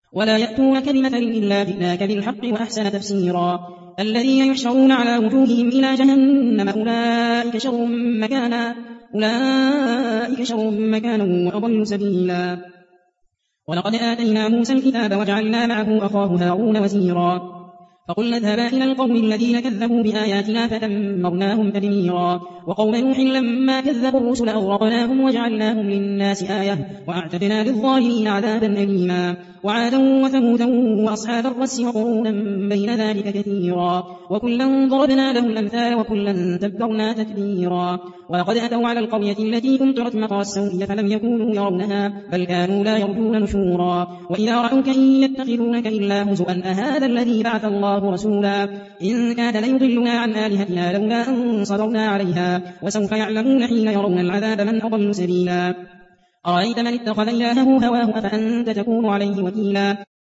ولا يأتونك بمثل إلا جئناك بالحق وأحسن تفسيرا الذين يحشرون على وجوههم إلى جهنم أولئك شر مكانا وأضل سبيلا ولقد آتينا موسى الكتاب وجعلنا معه أخاه هارون وزيرا فقلنا اذهبا إلى القوم الذين كذبوا بآياتنا فدمرناهم تدميرا وقوم نوح لما كذبوا الرسل أغرقناهم وجعلناهم للناس آية وأعتدنا للظالمين عذابا أليما وعادا وثمودا وأصحاب الرس وقرونا بين ذلك كثيرا وكلا ضربنا له الأمثال وكلا تبرنا تتبيرا ولقد أتوا على القرية التي أمطرت مطر السوء فلم يكونوا يرونها بل كانوا لا يرجون نشورا وإذا رأوك إن يتخذونك إلا هزؤا أهذا الذي بعث الله رسولا إن كاد ليضلنا عن آلهتنا لولا أن صبرنا عليها وسوف يعلمون حين يرون العذاب من أضل سبيلا أرأيت من اتخذ إلهه هواه أفأنت تكون عليه وكيلا